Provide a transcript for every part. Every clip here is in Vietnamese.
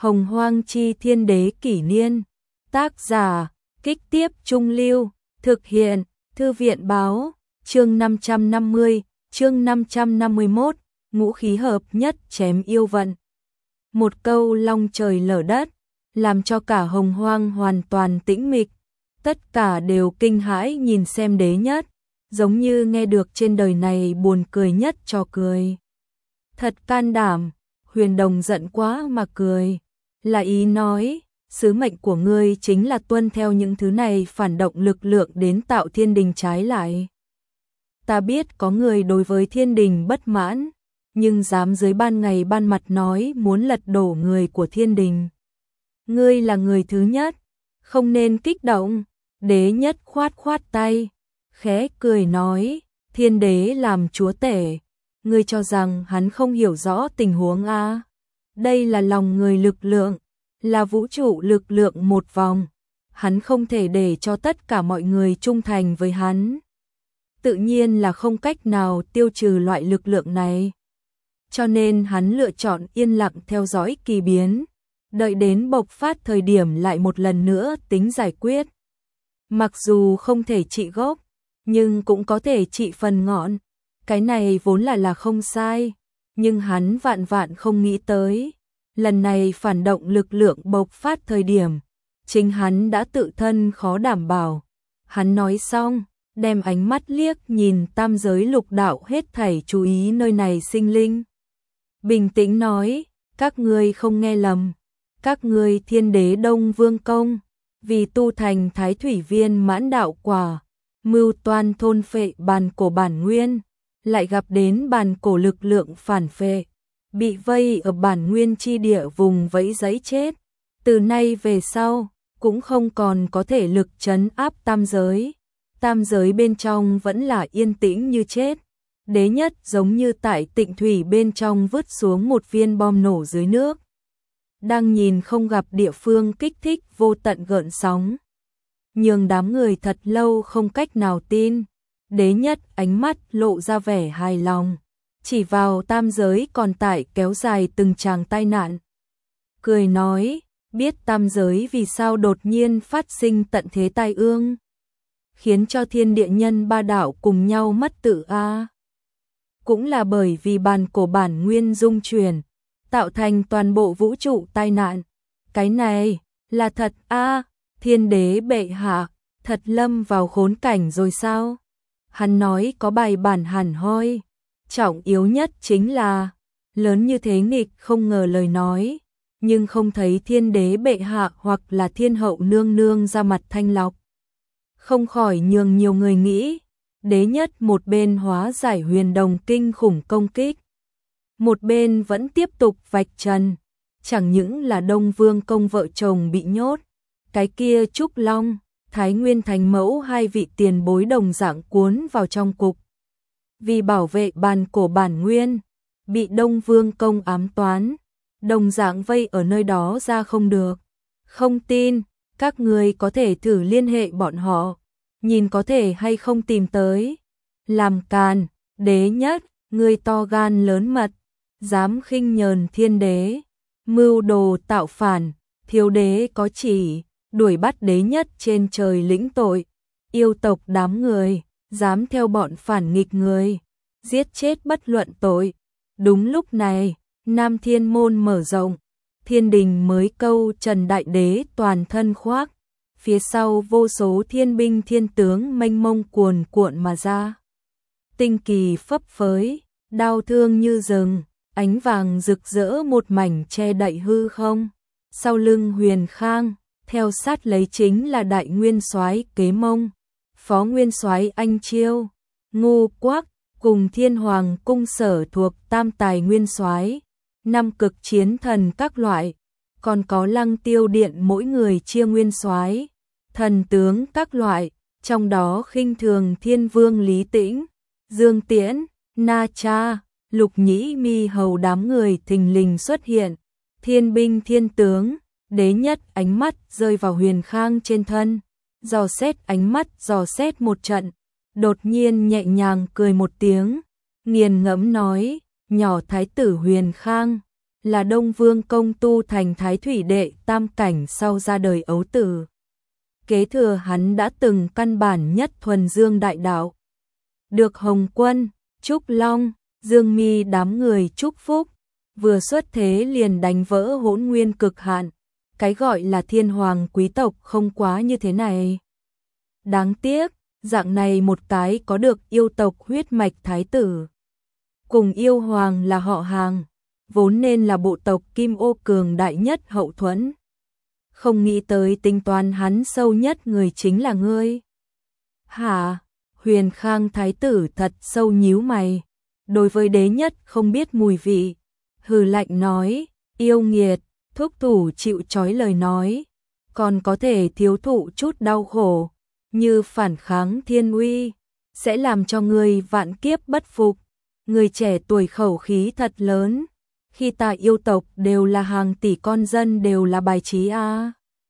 Hồng Hoang Chi Thiên Đế Kỷ Niên. Tác giả, Kích Tiếp Trung Lưu. Thực hiện, Thư viện Báo. Chương 550, chương 551, ngũ khí hợp nhất chém yêu vận. Một câu long trời lở đất, làm cho cả Hồng Hoang hoàn toàn tĩnh mịch. Tất cả đều kinh hãi nhìn xem Đế Nhất, giống như nghe được trên đời này buồn cười nhất trò cười. Thật can đảm, Huyền Đồng giận quá mà cười. Là ý nói, sứ mệnh của ngươi chính là tuân theo những thứ này phản động lực lượng đến tạo thiên đình trái lại. Ta biết có người đối với thiên đình bất mãn, nhưng dám dưới ban ngày ban mặt nói muốn lật đổ người của thiên đình. Ngươi là người thứ nhất, không nên kích động. Đế Nhất khoát khoát tay, khẽ cười nói, thiên đế làm chúa tể, ngươi cho rằng hắn không hiểu rõ tình huống à? Đây là lòng người lực lượng, là vũ trụ lực lượng một vòng, hắn không thể để cho tất cả mọi người trung thành với hắn. Tự nhiên là không cách nào tiêu trừ loại lực lượng này. Cho nên hắn lựa chọn yên lặng theo dõi kỳ biến, đợi đến bộc phát thời điểm lại một lần nữa tính giải quyết. Mặc dù không thể trị gốc, nhưng cũng có thể trị phần ngọn. Cái này vốn là không sai, nhưng hắn vạn vạn không nghĩ tới. Lần này phản động lực lượng bộc phát thời điểm, chính hắn đã tự thân khó đảm bảo. Hắn nói xong, đem ánh mắt liếc nhìn tam giới lục đạo hết thảy chú ý nơi này sinh linh. Bình tĩnh nói, các ngươi không nghe lầm, các ngươi thiên đế Đông Vương Công, vì tu thành thái thủy viên mãn đạo quả, mưu toan thôn phệ bàn cổ bản nguyên, lại gặp đến bàn cổ lực lượng phản phệ, bị vây ở bản nguyên chi địa vùng vẫy giấy chết. Từ nay về sau, cũng không còn có thể lực trấn áp tam giới. Tam giới bên trong vẫn là yên tĩnh như chết. Đế Nhất giống như tại Tịnh Thủy bên trong vứt xuống một viên bom nổ dưới nước. Đang nhìn không gặp địa phương kích thích vô tận gợn sóng. Nhường đám người thật lâu không cách nào tin. Đế Nhất ánh mắt lộ ra vẻ hài lòng, chỉ vào tam giới còn tại kéo dài từng tràng tai nạn. Cười nói, biết tam giới vì sao đột nhiên phát sinh tận thế tai ương, khiến cho thiên địa nhân ba đạo cùng nhau mất tự a. Cũng là bởi vì bàn cổ bản nguyên dung chuyển, tạo thành toàn bộ vũ trụ tai nạn. Cái này là thật a, thiên đế bệ hạ, thật lâm vào khốn cảnh rồi sao? Hắn nói có bài bản hẳn hoi, trọng yếu nhất chính là, lớn như thế nghịch không ngờ lời nói, nhưng không thấy thiên đế bệ hạ hoặc là thiên hậu nương nương ra mặt thanh lọc. Không khỏi nhường nhiều người nghĩ, Đế Nhất một bên hóa giải Huyền Đồng kinh khủng công kích, một bên vẫn tiếp tục vạch trần, chẳng những là Đông Vương Công vợ chồng bị nhốt, cái kia Trúc Long, Thái Nguyên Thánh Mẫu hai vị tiền bối đồng dạng cuốn vào trong cục. Vì bảo vệ bàn cổ bản nguyên, bị Đông Vương Công ám toán, đồng dạng vây ở nơi đó ra không được. Không tin, các người có thể thử liên hệ bọn họ, nhìn có thể hay không tìm tới. Làm càn, Đế Nhất, người to gan lớn mật, dám khinh nhờn thiên đế, mưu đồ tạo phản, thiếu đế có chỉ, đuổi bắt Đế Nhất trên trời lĩnh tội. Yêu tộc đám người, dám theo bọn phản nghịch người, giết chết bất luận tội. Đúng lúc này, Nam Thiên Môn mở rộng, thiên đình mới câu Trần Đại Đế toàn thân khoác, phía sau vô số thiên binh thiên tướng mênh mông cuồn cuộn mà ra. Tinh kỳ phấp phới, đao thương như rừng, ánh vàng rực rỡ một mảnh che đậy hư không. Sau lưng Huyền Khang, theo sát lấy chính là Đại Nguyên Soái Kế Mông, Phó Nguyên Soái Anh Chiêu, Ngô Quắc, cùng Thiên Hoàng cung sở thuộc Tam Tài Nguyên Soái, năm cực chiến thần các loại, còn có Lăng Tiêu Điện mỗi người chia nguyên soái, thần tướng các loại, trong đó khinh thường Thiên Vương Lý Tĩnh, Dương Tiễn, Na Cha, Lục Nhĩ Mi hầu đám người thình lình xuất hiện. Thiên binh thiên tướng, Đế Nhất ánh mắt rơi vào Huyền Khang trên thân, dò xét ánh mắt dò xét một trận, đột nhiên nhẹ nhàng cười một tiếng, nghiền ngẫm nói, nhỏ thái tử Huyền Khang, là Đông Vương công tu thành thái thủy đệ tam cảnh sau ra đời ấu tử. Kế thừa hắn đã từng căn bản nhất thuần dương đại đạo. Được Hồng Quân, Trúc Long, Dương Mi đám người chúc phúc, vừa xuất thế liền đánh vỡ hỗn nguyên cực hạn. Cái gọi là thiên hoàng quý tộc không quá như thế này. Đáng tiếc, dạng này một cái có được yêu tộc huyết mạch thái tử. Cùng yêu hoàng là họ hàng, vốn nên là bộ tộc Kim Ô cường đại nhất hậu thuẫn. Không nghĩ tới tính toán hắn sâu nhất người chính là ngươi. Hả? Huyền Khang thái tử thật sâu nhíu mày. Đối với đế nhất không biết mùi vị. Hừ lạnh nói, yêu nghiệt, thúc thủ chịu trói lời nói. Còn có thể thiếu thụ chút đau khổ, như phản kháng thiên uy, sẽ làm cho ngươi vạn kiếp bất phục. Người trẻ tuổi khẩu khí thật lớn. Khi ta yêu tộc đều là hàng tỷ con dân đều là bài trí a.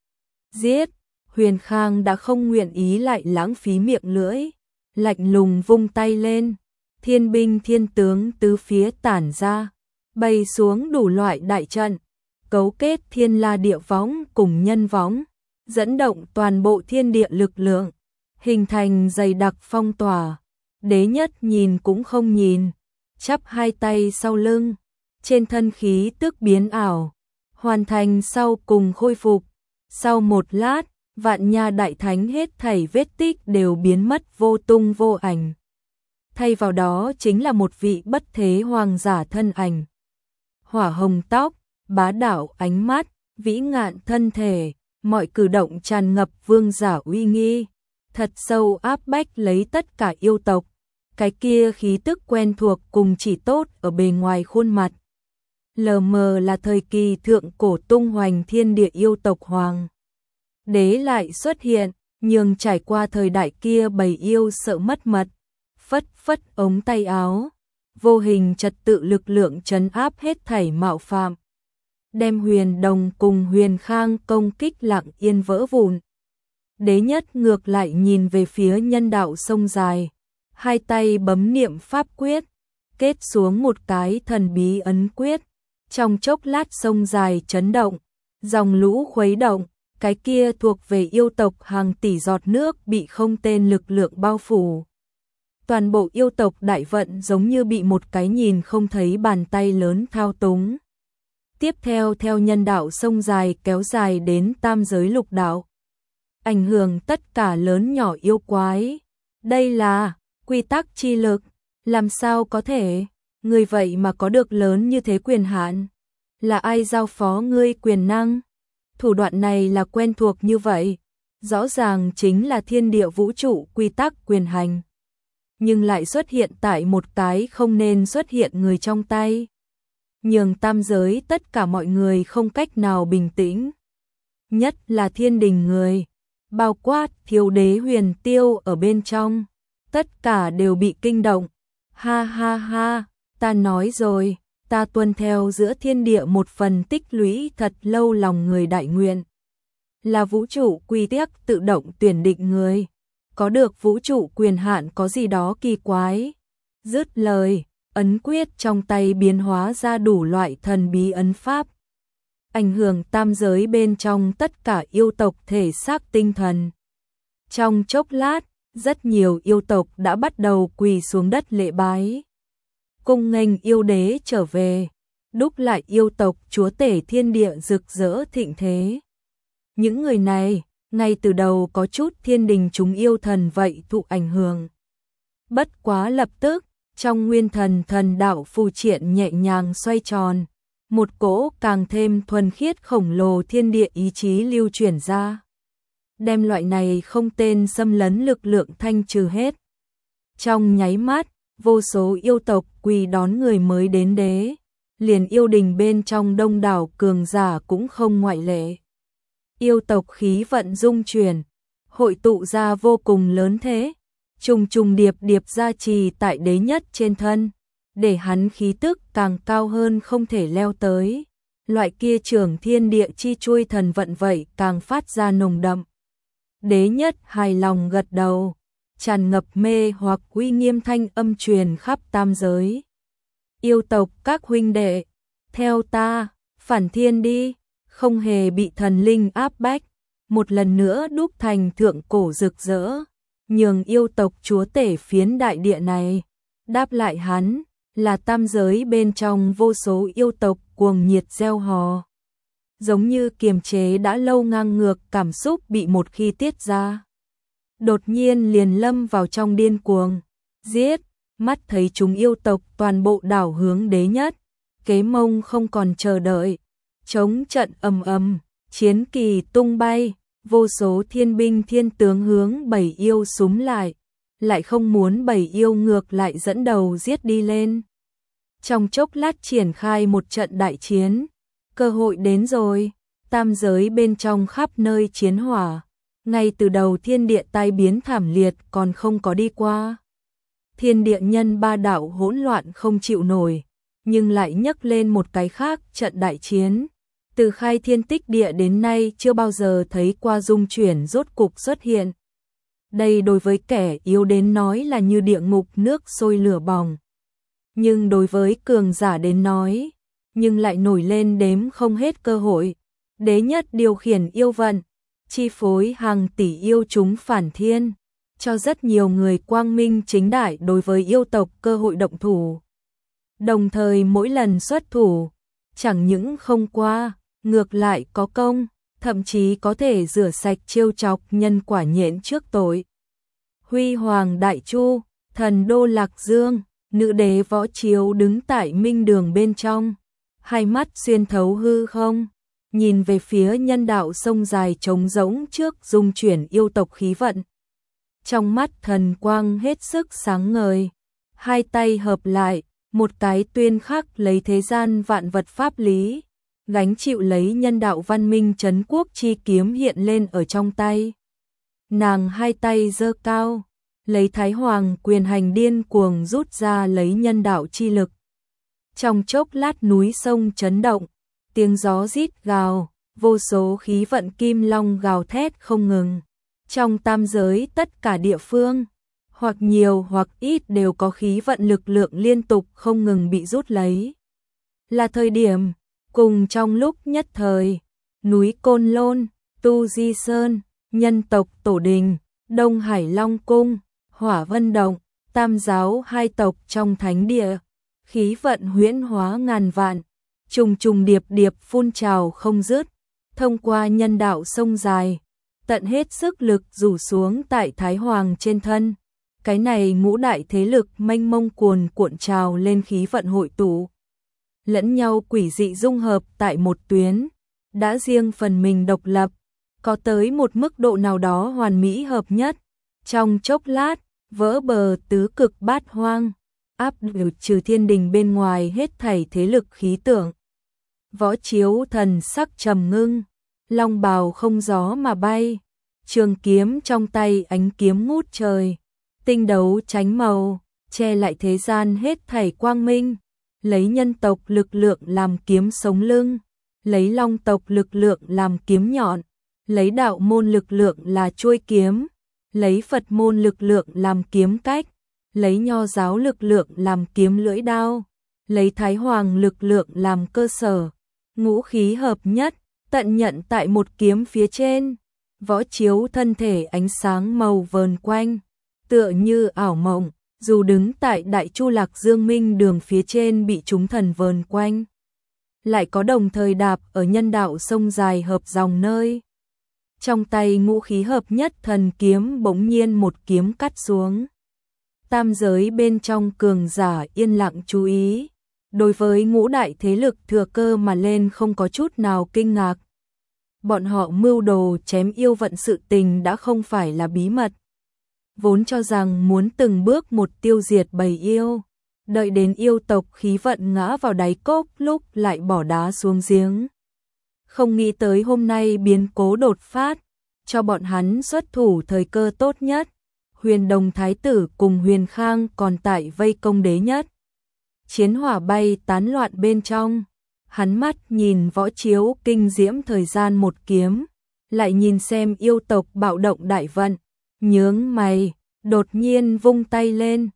Giết, Huyền Khang đã không nguyện ý lại lãng phí miệng lưỡi, lạnh lùng vung tay lên, thiên binh thiên tướng tứ phía tản ra, bày xuống đủ loại đại trận, cấu kết thiên la địa võng cùng nhân võng, dẫn động toàn bộ thiên địa lực lượng, hình thành dày đặc phong tỏa. Đế nhất nhìn cũng không nhìn, chắp hai tay sau lưng, trên thân khí tức biến ảo, hoàn thành sau cùng khôi phục. Sau một lát, Vạn Nha đại thánh hết thảy vết tích đều biến mất vô tung vô ảnh. Thay vào đó chính là một vị bất thế hoàng giả thân ảnh. Hỏa hồng tóc, bá đạo ánh mắt, vĩ ngạn thân thể, mọi cử động tràn ngập vương giả uy nghi, thật sâu áp bách lấy tất cả yêu tộc. Cái kia khí tức quen thuộc cùng chỉ tốt ở bề ngoài khuôn mặt. Lờ mờ là thời kỳ thượng cổ tung hoành thiên địa yêu tộc hoàng. Đế lại xuất hiện, nhường trải qua thời đại kia bầy yêu sợ mất mật. Phất phất ống tay áo, vô hình trật tự lực lượng trấn áp hết thảy mạo phạm. Đem Huyền Đồng cùng Huyền Khang công kích lặng yên vỡ vụn. Đế nhất ngược lại nhìn về phía nhân đạo sông dài. Hai tay bấm niệm pháp quyết, kết xuống một cái thần bí ấn quyết. Trong chốc lát sông dài chấn động, dòng lũ khuấy động, cái kia thuộc về yêu tộc hàng tỷ giọt nước bị không tên lực lượng bao phủ. Toàn bộ yêu tộc đại vận giống như bị một cái nhìn không thấy bàn tay lớn thao túng. Tiếp theo theo nhân đạo sông dài kéo dài đến tam giới lục đạo. Ảnh hưởng tất cả lớn nhỏ yêu quái. Đây là quy tắc chi lực, làm sao có thể, người vậy mà có được lớn như thế quyền hạn, là ai giao phó ngươi quyền năng? Thủ đoạn này là quen thuộc như vậy, rõ ràng chính là thiên địa vũ trụ quy tắc quyền hành, nhưng lại xuất hiện tại một cái không nên xuất hiện người trong tay, nhường tam giới tất cả mọi người không cách nào bình tĩnh, nhất là thiên đình người, bao quát Thiếu Đế Huyền Tiêu ở bên trong. Tất cả đều bị kinh động. Ha ha ha, ta nói rồi, ta tuân theo giữa thiên địa một phần tích lũy thật lâu lòng người đại nguyện. Là vũ trụ quy tắc tự động tuyển định người. Có được vũ trụ quyền hạn có gì đó kỳ quái. Dứt lời, ấn quyết trong tay biến hóa ra đủ loại thần bí ấn pháp. Ảnh hưởng tam giới bên trong tất cả yêu tộc thể xác tinh thần. Trong chốc lát, rất nhiều yêu tộc đã bắt đầu quỳ xuống đất lễ bái. Cung nghênh yêu đế trở về, đúc lại yêu tộc chúa tể thiên địa rực rỡ thịnh thế. Những người này, ngay từ đầu có chút thiên đình chúng yêu thần vậy thụ ảnh hưởng. Bất quá lập tức, trong nguyên thần thần đạo phù triện nhẹ nhàng xoay tròn, một cỗ càng thêm thuần khiết khổng lồ thiên địa ý chí lưu chuyển ra. Đem loại này không tên xâm lấn lực lượng thanh trừ hết. Trong nháy mắt, vô số yêu tộc quỳ đón người mới đến đế, liền yêu đình bên trong đông đảo cường giả cũng không ngoại lệ. Yêu tộc khí vận dung chuyển, hội tụ ra vô cùng lớn thế, trùng trùng điệp điệp gia trì tại đế nhất trên thân, để hắn khí tức càng cao hơn không thể leo tới. Loại kia trưởng thiên địa chi chuôi thần vận vậy càng phát ra nồng đậm. Đế nhất hài lòng gật đầu, tràn ngập mê hoặc uy nghiêm thanh âm truyền khắp tam giới. Yêu tộc các huynh đệ, theo ta, phản thiên đi, không hề bị thần linh áp bách, một lần nữa đúc thành thượng cổ rực rỡ, nhường yêu tộc chúa tể phiến đại địa này. Đáp lại hắn, là tam giới bên trong vô số yêu tộc cuồng nhiệt reo hò. Giống như kiềm chế đã lâu ngang ngược cảm xúc bị một khi tiết ra. Đột nhiên liền lâm vào trong điên cuồng, giết, mắt thấy chúng yêu tộc toàn bộ đảo hướng đế nhất, kế mông không còn chờ đợi, chống trận ầm ầm, chiến kỳ tung bay, vô số thiên binh thiên tướng hướng bầy yêu súm lại không muốn bầy yêu ngược lại dẫn đầu giết đi lên. Trong chốc lát triển khai một trận đại chiến, cơ hội đến rồi, tam giới bên trong khắp nơi chiến hỏa, ngay từ đầu thiên địa tai biến thảm liệt còn không có đi qua. Thiên địa nhân ba đạo hỗn loạn không chịu nổi, nhưng lại nhấc lên một cái khác trận đại chiến. Từ khai thiên tích địa đến nay chưa bao giờ thấy qua dung chuyển rốt cục xuất hiện. Đây đối với kẻ yếu đến nói là như địa ngục nước sôi lửa bỏng. Nhưng đối với cường giả đến nói, nhưng lại nổi lên đếm không hết cơ hội. Đế nhất điều khiển yêu vận, chi phối hàng tỷ yêu chúng phản thiên, cho rất nhiều người quang minh chính đại đối với yêu tộc cơ hội động thủ. Đồng thời mỗi lần xuất thủ, chẳng những không qua, ngược lại có công, thậm chí có thể rửa sạch trêu chọc nhân quả nhện trước tội. Huy hoàng đại chu, thần đô Lạc Dương, nữ đế Võ Chiếu đứng tại minh đường bên trong, hai mắt xuyên thấu hư không, nhìn về phía nhân đạo sông dài trống rỗng trước dung chuyển yêu tộc khí vận. Trong mắt thần quang hết sức sáng ngời, hai tay hợp lại, một cái tuyên khắc lấy thế gian vạn vật pháp lý, gánh chịu lấy nhân đạo văn minh trấn quốc chi kiếm hiện lên ở trong tay. Nàng hai tay giơ cao, lấy Thái Hoàng quyền hành điên cuồng rút ra lấy nhân đạo chi lực. Trong chốc lát núi sông chấn động, tiếng gió rít gào, vô số khí vận kim long gào thét không ngừng. Trong tam giới tất cả địa phương, hoặc nhiều hoặc ít đều có khí vận lực lượng liên tục không ngừng bị rút lấy. Là thời điểm, cùng trong lúc nhất thời, núi Côn Lôn, Tu Di Sơn, nhân tộc Tổ Đình, Đông Hải Long Cung, Hỏa Vân Động, tam giáo hai tộc trong thánh địa, khí vận huyễn hóa ngàn vạn, trùng trùng điệp điệp phun trào không dứt, thông qua nhân đạo sông dài, tận hết sức lực rủ xuống tại Thái Hoàng trên thân. Cái này ngũ đại thế lực mênh mông cuồn cuộn trào lên khí vận hội tụ, lẫn nhau quỷ dị dung hợp tại một tuyến, đã riêng phần mình độc lập, có tới một mức độ nào đó hoàn mỹ hợp nhất. Trong chốc lát, vỡ bờ tứ cực bát hoang, áp đảo trừ thiên đình bên ngoài hết thảy thế lực khí tượng. Võ Chiếu thần sắc trầm ngưng, long bào không gió mà bay, trường kiếm trong tay ánh kiếm ngút trời, tinh đấu chánh màu, che lại thế gian hết thảy quang minh, lấy nhân tộc lực lượng làm kiếm sống lưng, lấy long tộc lực lượng làm kiếm nhọn, lấy đạo môn lực lượng là chuôi kiếm, lấy Phật môn lực lượng làm kiếm cách, lấy nho giáo lực lượng làm kiếm lưỡi đao, lấy Thái Hoàng lực lượng làm cơ sở, ngũ khí hợp nhất, tận nhận tại một kiếm phía trên. Võ Chiếu thân thể ánh sáng màu vờn quanh, tựa như ảo mộng, dù đứng tại Đại Chu Lạc Dương minh đường phía trên bị chúng thần vờn quanh, lại có đồng thời đạp ở nhân đạo sông dài hợp dòng nơi. Trong tay ngũ khí hợp nhất thần kiếm bỗng nhiên một kiếm cắt xuống. Tam giới bên trong cường giả yên lặng chú ý, đối với ngũ đại thế lực thừa cơ mà lên không có chút nào kinh ngạc. Bọn họ mưu đồ chém yêu vận sự tình đã không phải là bí mật. Vốn cho rằng muốn từng bước một tiêu diệt bầy yêu, đợi đến yêu tộc khí vận ngã vào đáy cốc lúc lại bỏ đá xuống giếng. Không nghĩ tới hôm nay biến cố đột phát, cho bọn hắn xuất thủ thời cơ tốt nhất. Huyền Đồng Thái tử cùng Huyền Khang còn tại vây công đế nhất. Chiến hỏa bay tán loạn bên trong, hắn mắt nhìn Võ Chiếu kinh diễm thời gian một kiếm, lại nhìn xem yêu tộc bạo động đại vận, nhướng mày, đột nhiên vung tay lên,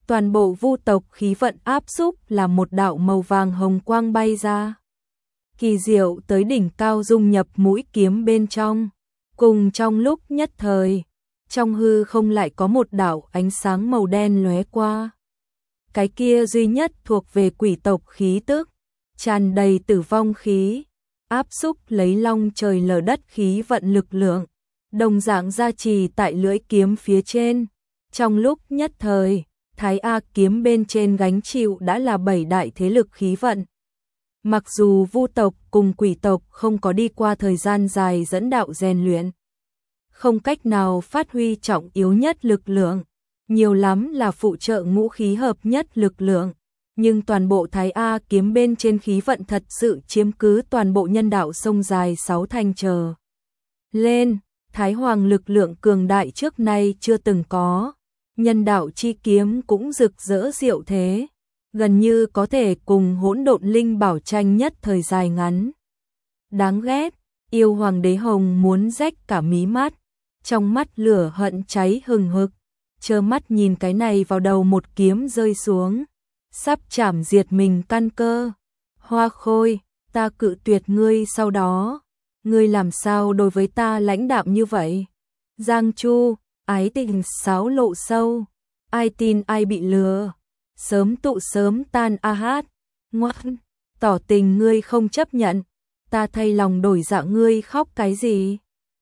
toàn bộ vu tộc khí vận áp xúc là một đạo màu vàng hồng quang bay ra. Kỳ diệu tới đỉnh cao dung nhập mũi kiếm bên trong. Cùng trong lúc nhất thời, trong hư không lại có một đạo ánh sáng màu đen lóe qua. Cái kia duy nhất thuộc về quỷ tộc khí tức, tràn đầy tử vong khí, áp xúc lấy long trời lở đất khí vận lực lượng, đồng dạng gia trì tại lưỡi kiếm phía trên. Trong lúc nhất thời, Thái A kiếm bên trên gánh chịu đã là 7 đại thế lực khí vận. Mặc dù vu tộc cùng quỷ tộc không có đi qua thời gian dài dẫn đạo rèn luyện, không cách nào phát huy trọng yếu nhất lực lượng, nhiều lắm là phụ trợ ngũ khí hợp nhất lực lượng, nhưng toàn bộ Thái A kiếm bên trên khí vận thật sự chiếm cứ toàn bộ nhân đạo sông dài 6 thành trở lên. Thái Hoàng lực lượng cường đại trước nay chưa từng có, nhân đạo chi kiếm cũng rực rỡ diệu thế, gần như có thể cùng hỗn độn linh bảo tranh nhất thời dài ngắn. Đáng ghét, yêu hoàng đế hồng muốn rách cả mí mắt, trong mắt lửa hận cháy hừng hực, trơ mắt nhìn cái này vào đầu một kiếm rơi xuống, sắp chảm diệt mình căn cơ. Hoa Khôi, ta cự tuyệt ngươi, sau đó ngươi làm sao đối với ta lãnh đạm như vậy? Giang Chu, ái tình sáo lộ sâu, ai tin ai bị lừa, sớm tụ sớm tan a hát. Ngoan, tỏ tình ngươi không chấp nhận, ta thay lòng đổi dạ, ngươi khóc cái gì?